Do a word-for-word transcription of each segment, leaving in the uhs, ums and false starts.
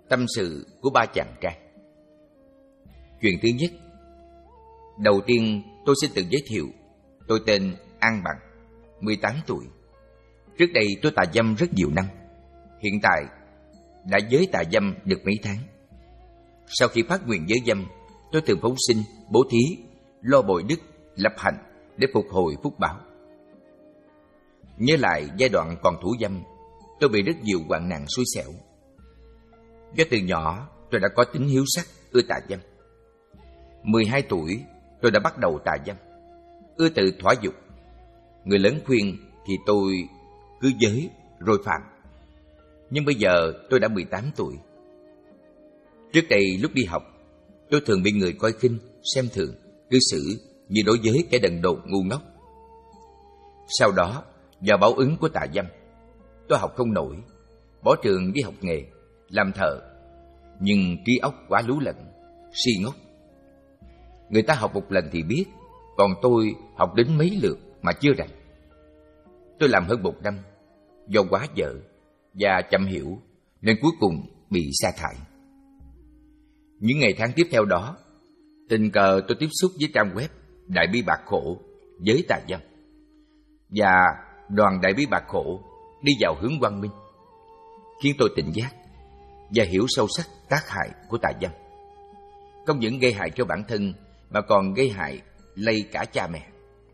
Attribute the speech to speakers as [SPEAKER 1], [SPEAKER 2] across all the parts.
[SPEAKER 1] Tâm sự của ba chàng trai. Chuyện thứ nhất. Đầu tiên tôi xin tự giới thiệu. Tôi tên An Bằng, mười tám tuổi. Trước đây tôi tà dâm rất nhiều năm. Hiện tại đã giới tà dâm được mấy tháng. Sau khi phát nguyện giới dâm, tôi thường phóng sinh, bố thí, lo bồi đức, lập hạnh để phục hồi phúc báo. Nhớ lại giai đoạn còn thủ dâm, tôi bị rất nhiều hoạn nạn xui xẻo. Do từ nhỏ tôi đã có tính hiếu sắc, ưa tà dâm. mười hai tuổi tôi đã bắt đầu tà dâm, ưa tự thỏa dục. Người lớn khuyên thì tôi cứ giới rồi phạm. Nhưng bây giờ tôi đã mười tám tuổi. Trước đây lúc đi học, tôi thường bị người coi khinh, xem thường, cư xử như đối với kẻ đần độn ngu ngốc. Sau đó, do báo ứng của tà dâm, tôi học không nổi, bỏ trường đi học nghề, làm thợ. Nhưng trí óc quá lú lẫn, si ngốc. Người ta học một lần thì biết, còn tôi học đến mấy lượt mà chưa rành. Tôi làm hơn một năm, do quá dở và chậm hiểu nên cuối cùng bị sa thải. Những ngày tháng tiếp theo đó, tình cờ tôi tiếp xúc với trang web Đại Bi Bạc Khổ, giới tà dâm, và đoàn Đại Bi Bạc Khổ đi vào hướng quang minh, khiến tôi tỉnh giác và hiểu sâu sắc tác hại của tà dâm. Không những gây hại cho bản thân mà còn gây hại lây cả cha mẹ.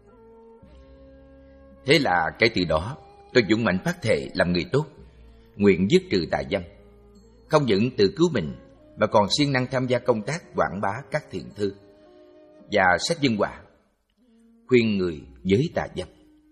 [SPEAKER 1] Thế là kể từ đó, tôi dũng mãnh phát thệ làm người tốt, nguyện dứt trừ tà dâm. Không những tự cứu mình mà còn siêng năng tham gia công tác quảng bá các thiện thư và sách dân họa, khuyên người giới tà dâm.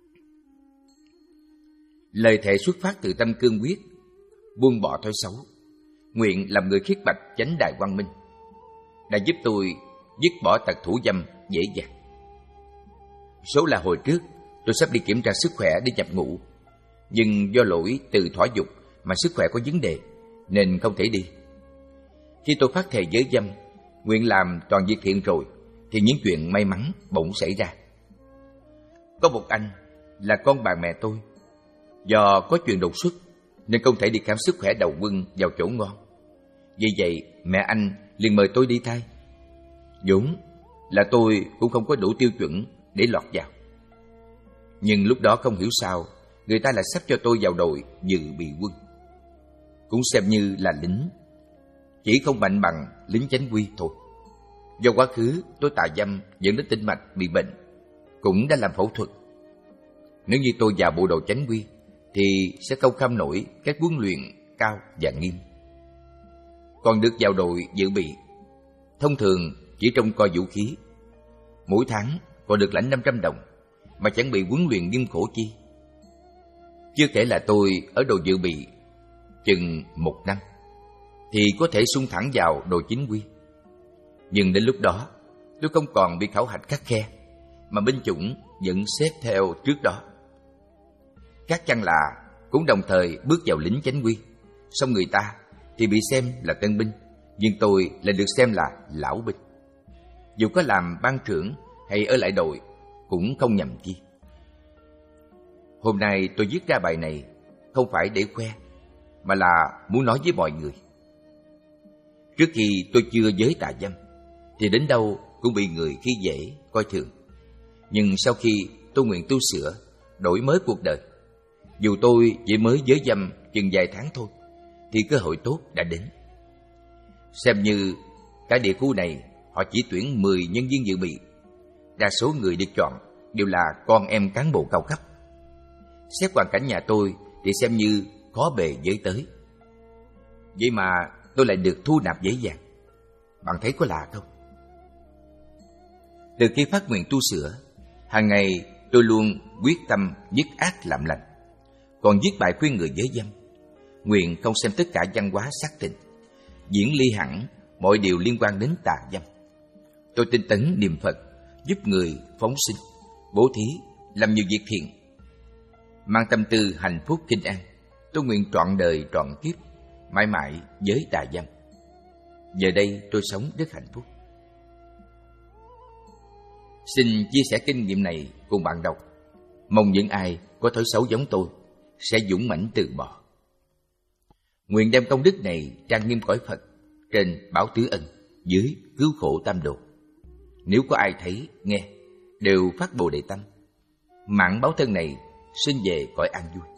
[SPEAKER 1] Lời thệ xuất phát từ tâm cương quyết, buông bỏ thói xấu, nguyện làm người khiết bạch chánh đại quang minh, đã giúp tôi dứt bỏ tật thủ dâm dễ dàng. Số là hồi trước tôi sắp đi kiểm tra sức khỏe để nhập ngũ, nhưng do lỗi từ thỏa dục mà sức khỏe có vấn đề nên không thể đi. Khi tôi phát thệ giới dâm, nguyện làm toàn việc thiện rồi, thì những chuyện may mắn bỗng xảy ra. Có một anh là con bà mẹ tôi, do có chuyện đột xuất nên không thể đi khám sức khỏe đầu quân vào chỗ ngon. Vì vậy mẹ anh liền mời tôi đi thay. Vốn là tôi cũng không có đủ tiêu chuẩn để lọt vào. Nhưng lúc đó không hiểu sao người ta lại sắp cho tôi vào đội dự bị quân, cũng xem như là lính, chỉ không mạnh bằng lính chánh quy thôi. Do quá khứ tôi tà dâm dẫn đến tĩnh mạch bị bệnh, cũng đã làm phẫu thuật. Nếu như tôi vào bộ đội chánh quy thì sẽ không kham nổi các huấn luyện cao và nghiêm. Còn được vào đội dự bị, thông thường chỉ trông coi vũ khí, mỗi tháng còn được lãnh năm trăm đồng mà chẳng bị huấn luyện nghiêm khổ chi. Chưa kể là tôi ở đội dự bị chừng một năm thì có thể xung thẳng vào đội chính quy. Nhưng đến lúc đó tôi không còn bị khảo hạch khắt khe, mà binh chủng vẫn xếp theo trước đó. Các chăng là cũng đồng thời bước vào lính chánh quy, song người ta thì bị xem là tân binh, nhưng tôi lại được xem là lão binh. Dù có làm ban trưởng hay ở lại đội cũng không nhầm chi. Hôm nay tôi viết ra bài này không phải để khoe, mà là muốn nói với mọi người. Trước khi tôi chưa giới tà dâm thì đến đâu cũng bị người khi dễ, coi thường. Nhưng sau khi tôi nguyện tu sửa, đổi mới cuộc đời, dù tôi chỉ mới giới dâm chừng vài tháng thôi, thì cơ hội tốt đã đến. Xem như cả địa khu này họ chỉ tuyển mười nhân viên dự bị, đa số người được chọn đều là con em cán bộ cao cấp. Xét hoàn cảnh nhà tôi thì xem như có bề giới tới. Vậy mà tôi lại được thu nạp dễ dàng. Bạn thấy có lạ không? Từ khi phát nguyện tu sửa, hàng ngày tôi luôn quyết tâm dứt ác làm lành, còn viết bài khuyên người giới dâm, nguyện không xem tất cả văn hóa sắc tình, diễn ly hẳn mọi điều liên quan đến tà dâm. Tôi tinh tấn niệm Phật, giúp người phóng sinh, bố thí, làm nhiều việc thiện. Mang tâm tư hạnh phúc kinh an, tôi nguyện trọn đời trọn kiếp, mãi mãi với tà dâm. Giờ đây tôi sống rất hạnh phúc. Xin chia sẻ kinh nghiệm này cùng bạn đọc. Mong những ai có thói xấu giống tôi sẽ dũng mãnh từ bỏ. Nguyện đem công đức này trang nghiêm cõi Phật, trên báo tứ ân, dưới cứu khổ tam độ. Nếu có ai thấy, nghe, đều phát Bồ Đề tâm, mạng báo thân này sinh về cõi an vui.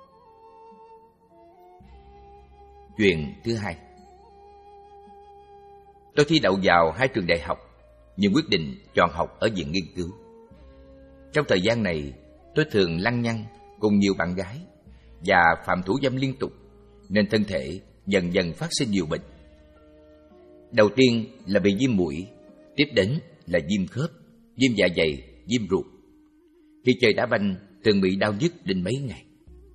[SPEAKER 1] Chuyện thứ hai. Tôi thi đậu vào hai trường đại học, nhưng quyết định chọn học ở viện nghiên cứu. Trong thời gian này, tôi thường lăng nhăng cùng nhiều bạn gái và phạm thủ dâm liên tục, nên thân thể dần dần phát sinh nhiều bệnh. Đầu tiên là bị viêm mũi, tiếp đến là viêm khớp, viêm dạ dày, viêm ruột. Khi chơi đá banh, thường bị đau nhức đến mấy ngày.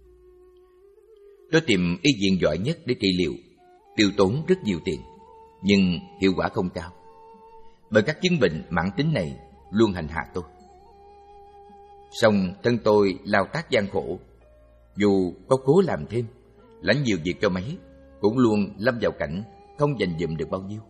[SPEAKER 1] Tôi tìm y viện giỏi nhất để trị liệu, tiêu tốn rất nhiều tiền, nhưng hiệu quả không cao, bởi các chứng bệnh mãn tính này luôn hành hạ tôi. Song thân tôi lao tác gian khổ, dù có cố làm thêm, lãnh nhiều việc cho mấy, cũng luôn lâm vào cảnh không dành dụm được bao nhiêu.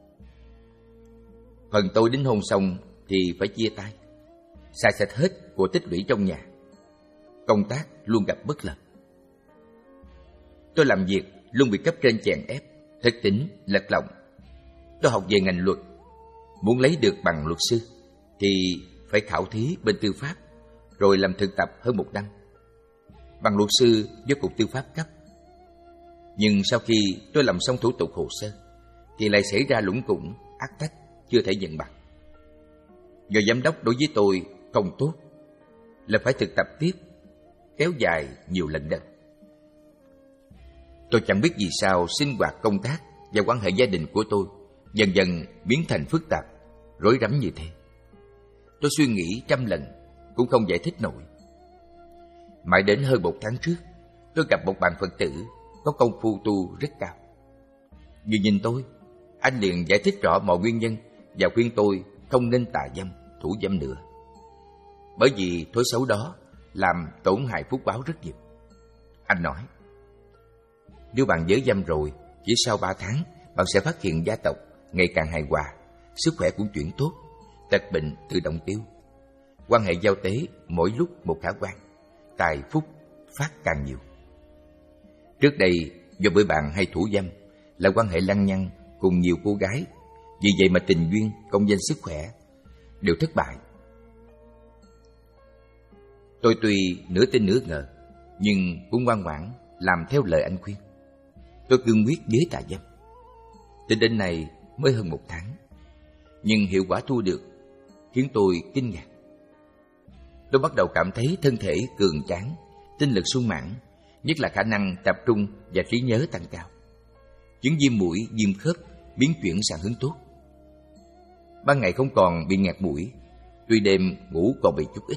[SPEAKER 1] Phần tôi đính hôn xong thì phải chia tay, xài sạch hết của tích lũy trong nhà. Công tác luôn gặp bất lợi. Tôi làm việc luôn bị cấp trên chèn ép, thất tín, lật lọng. Tôi học về ngành luật, muốn lấy được bằng luật sư thì phải khảo thí bên tư pháp, rồi làm thực tập hơn một năm. Bằng luật sư do Cục Tư pháp cấp. Nhưng sau khi tôi làm xong thủ tục hồ sơ thì lại xảy ra lủng củng, ác tắc, chưa thể nhận bằng. Do giám đốc đối với tôi không tốt, là phải thực tập tiếp, kéo dài nhiều lần đợt. Tôi chẳng biết vì sao sinh hoạt công tác và quan hệ gia đình của tôi dần dần biến thành phức tạp, rối rắm như thế. Tôi suy nghĩ trăm lần cũng không giải thích nổi. Mãi đến hơn một tháng trước, tôi gặp một bạn Phật tử có công phu tu rất cao. Vừa nhìn tôi, anh liền giải thích rõ mọi nguyên nhân và khuyên tôi không nên tà dâm, thủ dâm nữa, bởi vì thói xấu đó làm tổn hại phúc báo rất nhiều. Anh nói, nếu bạn giới dâm rồi, chỉ sau ba tháng bạn sẽ phát hiện gia tộc ngày càng hài hòa, sức khỏe cũng chuyển tốt, tật bệnh tự động tiêu, quan hệ giao tế mỗi lúc một khả quan, tài phúc phát càng nhiều. Trước đây do bởi bạn hay thủ dâm, là quan hệ lăng nhăng cùng nhiều cô gái, vì vậy mà tình duyên, công danh sức khỏe đều thất bại. Tôi tuy nửa tin nửa ngờ, nhưng cũng ngoan ngoãn làm theo lời anh khuyên. Tôi cương quyết với tà dâm. Tính đến nay mới hơn một tháng, nhưng hiệu quả thu được khiến tôi kinh ngạc. Tôi bắt đầu cảm thấy thân thể cường tráng, tinh lực sung mãn, nhất là khả năng tập trung và trí nhớ tăng cao. Chứng viêm mũi, viêm khớp biến chuyển sang hướng tốt. Ban ngày không còn bị nghẹt mũi, tuy đêm ngủ còn bị chút ít.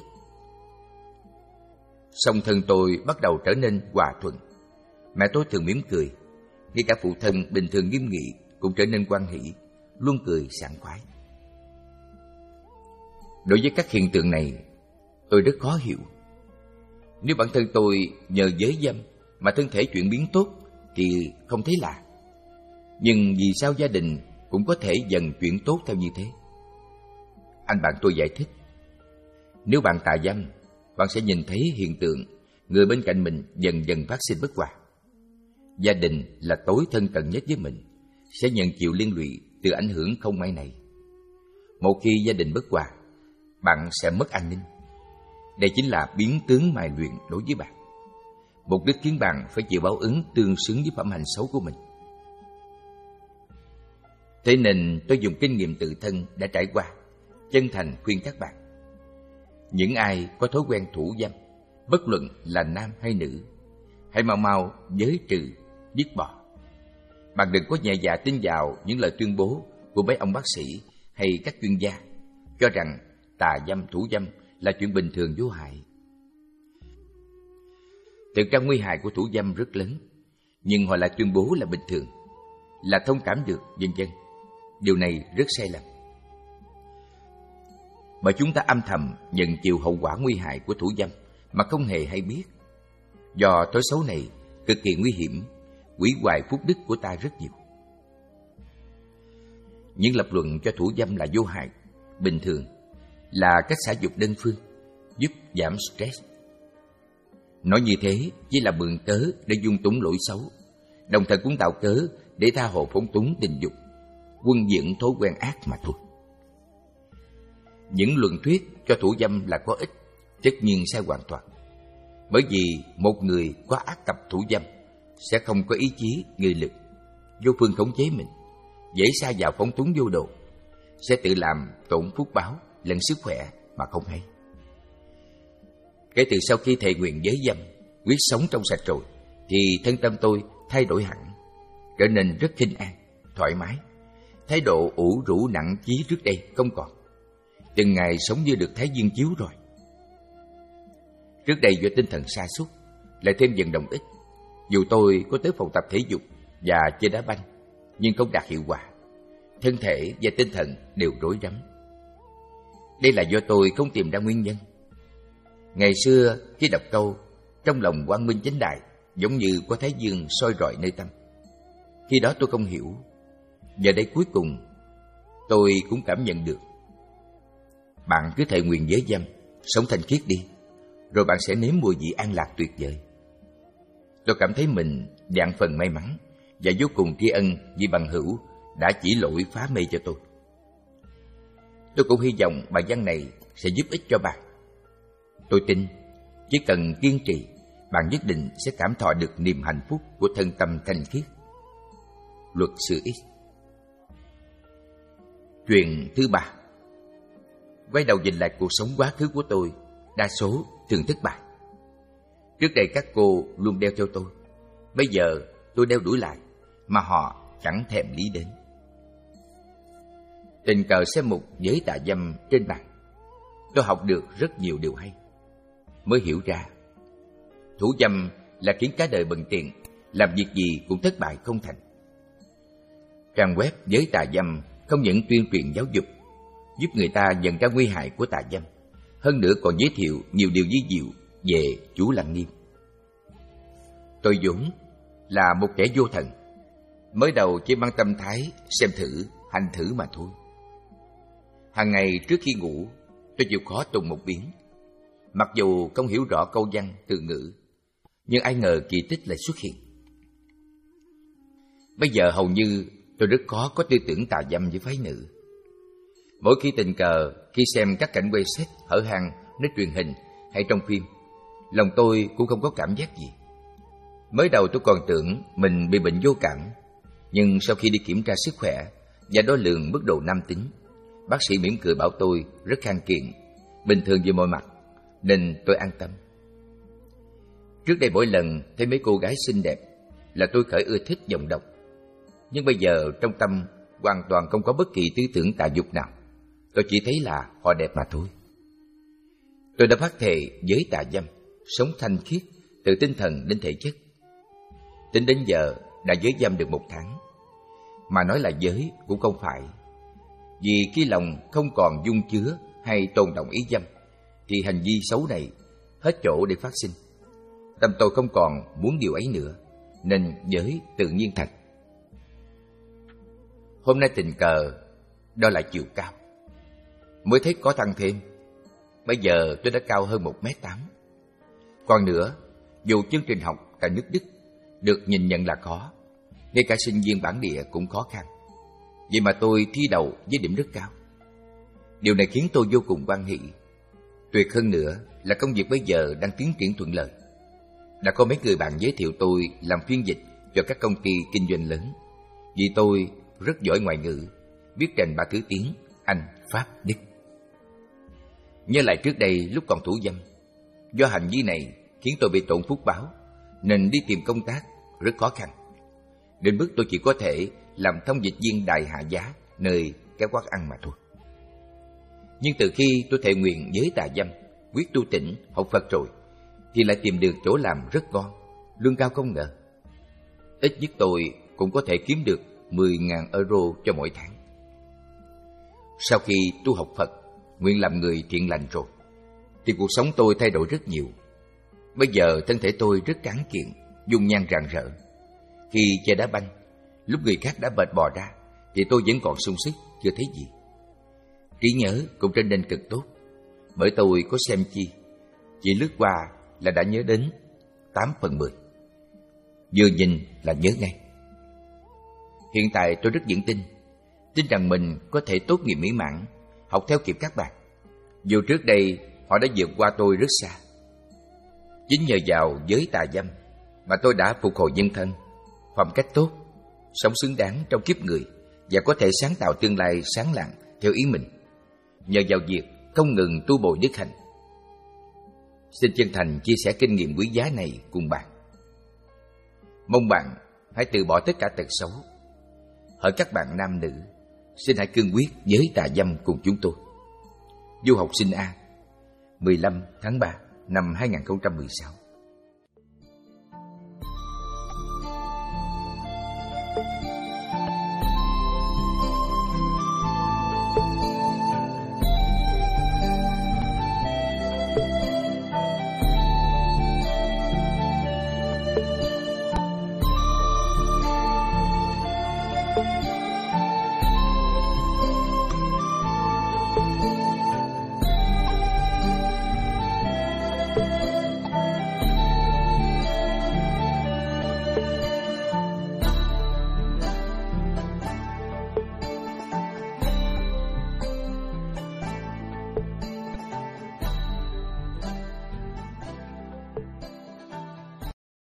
[SPEAKER 1] Song thân tôi bắt đầu trở nên hòa thuận. Mẹ tôi thường mỉm cười, ngay cả phụ thân bình thường nghiêm nghị cũng trở nên hoan hỷ, luôn cười sảng khoái. Đối với các hiện tượng này, tôi rất khó hiểu. Nếu bản thân tôi nhờ giới dâm mà thân thể chuyển biến tốt thì không thấy lạ. Nhưng vì sao gia đình cũng có thể dần chuyển tốt theo như thế? Anh bạn tôi giải thích, nếu bạn tà dâm, bạn sẽ nhìn thấy hiện tượng người bên cạnh mình dần dần phát sinh bất hòa. Gia đình là tối thân cận nhất với mình, sẽ nhận chịu liên lụy từ ảnh hưởng không may này. Một khi gia đình bất hòa, bạn sẽ mất an ninh. Đây chính là biến tướng mài luyện đối với bạn. Mục đích khiến bạn phải chịu báo ứng tương xứng với phẩm hành xấu của mình. Thế nên tôi dùng kinh nghiệm tự thân đã trải qua, chân thành khuyên các bạn. Những ai có thói quen thủ dâm, bất luận là nam hay nữ, hãy mau mau giới trừ, dứt bỏ. Bạn đừng có nhẹ dạ tin vào những lời tuyên bố của mấy ông bác sĩ hay các chuyên gia, cho rằng tà dâm, thủ dâm là chuyện bình thường vô hại. Thực ra nguy hại của thủ dâm rất lớn, nhưng họ lại tuyên bố là bình thường, là thông cảm được, vân vân. Điều này rất sai lầm. Bởi chúng ta âm thầm nhận chịu hậu quả nguy hại của thủ dâm mà không hề hay biết. Do thói xấu này cực kỳ nguy hiểm, hủy hoại phúc đức của ta rất nhiều. Những lập luận cho thủ dâm là vô hại, bình thường, là cách xả dục đơn phương, giúp giảm stress. Nói như thế chỉ là mượn cớ để dung túng lỗi xấu, đồng thời cũng tạo cớ để tha hồ phóng túng tình dục, quân dưỡng thói quen ác mà thôi. Những luận thuyết cho thủ dâm là có ích, tất nhiên sai hoàn toàn. Bởi vì một người có ác cặp thủ dâm sẽ không có ý chí, nghị lực, vô phương khống chế mình, dễ sa vào phóng túng vô độ, sẽ tự làm tổn phúc báo lẫn sức khỏe mà không hay. Kể từ sau khi thệ nguyện giới dâm, quyết sống trong sạch rồi, thì thân tâm tôi thay đổi hẳn, trở nên rất khinh an, thoải mái. Thái độ ủ rũ nặng chí trước đây không còn. Từng ngày sống như được Thái Dương chiếu rồi. Trước đây do tinh thần sa sút, lại thêm vận động ít, dù tôi có tới phòng tập thể dục và chơi đá banh, nhưng không đạt hiệu quả. Thân thể và tinh thần đều rối rắm. Đây là do tôi không tìm ra nguyên nhân. Ngày xưa khi đọc câu trong lòng quang minh chánh đại, giống như có Thái Dương soi rọi nơi tâm, khi đó tôi không hiểu. Giờ đây cuối cùng tôi cũng cảm nhận được. Bạn cứ thệ nguyện giới dâm, sống thanh khiết đi, rồi bạn sẽ nếm mùi vị an lạc tuyệt vời. Tôi cảm thấy mình vạn phần may mắn và vô cùng tri ân vì bằng hữu đã chỉ lỗi phá mê cho tôi. Tôi cũng hy vọng bài văn này sẽ giúp ích cho bạn. Tôi tin chỉ cần kiên trì, bạn nhất định sẽ cảm thọ được niềm hạnh phúc của thân tâm thanh khiết. Luật sư X. Chuyện thứ ba. Quay đầu nhìn lại cuộc sống quá khứ của tôi, đa số thường thất bại. Trước đây các cô luôn đeo theo tôi, bây giờ tôi đeo đuổi lại, mà họ chẳng thèm lý đến. Tình cờ xem một giới tà dâm trên mạng, tôi học được rất nhiều điều hay. Mới hiểu ra, thủ dâm là khiến cả đời bần tiện, làm việc gì cũng thất bại không thành. Trang web giới tà dâm không những tuyên truyền giáo dục, giúp người ta nhận ra nguy hại của tà dâm, hơn nữa còn giới thiệu nhiều điều vi diệu về Chú Lăng Nghiêm. Tôi vốn là một kẻ vô thần, mới đầu chỉ mang tâm thái xem thử, hành thử mà thôi. Hàng ngày trước khi ngủ, tôi chịu khó tụng một biến. Mặc dù không hiểu rõ câu văn, từ ngữ, nhưng ai ngờ kỳ tích lại xuất hiện. Bây giờ hầu như tôi rất khó có tư tưởng tà dâm với phái nữ. Mỗi khi tình cờ, khi xem các cảnh quay set hở hang nơi truyền hình hay trong phim, lòng tôi cũng không có cảm giác gì. Mới đầu tôi còn tưởng mình bị bệnh vô cảm, nhưng sau khi đi kiểm tra sức khỏe và đo lường mức độ nam tính, bác sĩ mỉm cười bảo tôi rất khang kiện, bình thường về mọi mặt, nên tôi an tâm. Trước đây mỗi lần thấy mấy cô gái xinh đẹp là tôi khởi ưa thích giọng độc, nhưng bây giờ trong tâm hoàn toàn không có bất kỳ tư tưởng tà dục nào. Tôi chỉ thấy là họ đẹp mà thôi. Tôi đã phát thệ giới tà dâm, sống thanh khiết từ tinh thần đến thể chất. Tính đến giờ đã giới dâm được một tháng. Mà nói là giới cũng không phải, vì khi lòng không còn dung chứa hay tồn động ý dâm, thì hành vi xấu này hết chỗ để phát sinh. Tâm tôi không còn muốn điều ấy nữa, nên giới tự nhiên thành. Hôm nay tình cờ đo lại chiều cao, mới thấy có tăng thêm. Bây giờ tôi đã cao hơn một mét tám. Còn nữa, dù chương trình học tại nước Đức được nhìn nhận là khó, ngay cả sinh viên bản địa cũng khó khăn, vậy mà tôi thi đầu với điểm rất cao. Điều này khiến tôi vô cùng hoan hỉ. Tuyệt hơn nữa là công việc bây giờ đang tiến triển thuận lợi. Đã có mấy người bạn giới thiệu tôi làm phiên dịch cho các công ty kinh doanh lớn, vì tôi rất giỏi ngoại ngữ, biết trình ba thứ tiếng Anh, Pháp, Đức. Nhớ lại trước đây lúc còn thủ dâm, do hành vi này khiến tôi bị tổn phúc báo, nên đi tìm công tác rất khó khăn. Đến mức tôi chỉ có thể làm thông dịch viên đại hạ giá nơi các quán ăn mà thôi. Nhưng từ khi tôi thệ nguyện giới tà dâm, quyết tu tỉnh, học Phật rồi, thì lại tìm được chỗ làm rất ngon, lương cao không ngờ. Ít nhất tôi cũng có thể kiếm được mười nghìn euro cho mỗi tháng. Sau khi tu học Phật, nguyện làm người thiện lành rồi, thì cuộc sống tôi thay đổi rất nhiều. Bây giờ thân thể tôi rất tráng kiện, dung nhan rạng rỡ. Khi chơi đá banh, lúc người khác đã mệt bò ra, thì tôi vẫn còn sung sức, chưa thấy gì. Trí nhớ cũng trở nên cực tốt, bởi tôi có xem chi, chỉ lướt qua là đã nhớ đến tám phần mười. vừa nhìn là nhớ ngay. Hiện tại tôi rất vững tin, tin rằng mình có thể tốt nghiệp mỹ mãn, học theo kịp các bạn. Dù trước đây họ đã vượt qua tôi rất xa. Chính nhờ vào giới tà dâm mà tôi đã phục hồi nhân thân, phẩm cách tốt, sống xứng đáng trong kiếp người và có thể sáng tạo tương lai sáng lạng theo ý mình, nhờ vào việc không ngừng tu bồi đức hạnh. Xin chân thành chia sẻ kinh nghiệm quý giá này cùng bạn. Mong bạn hãy từ bỏ tất cả tật xấu. Hỡi các bạn nam nữ, xin hãy cương quyết giới tà dâm cùng chúng tôi. Du học sinh A, mười lăm tháng ba năm hai nghìn không trăm mười sáu.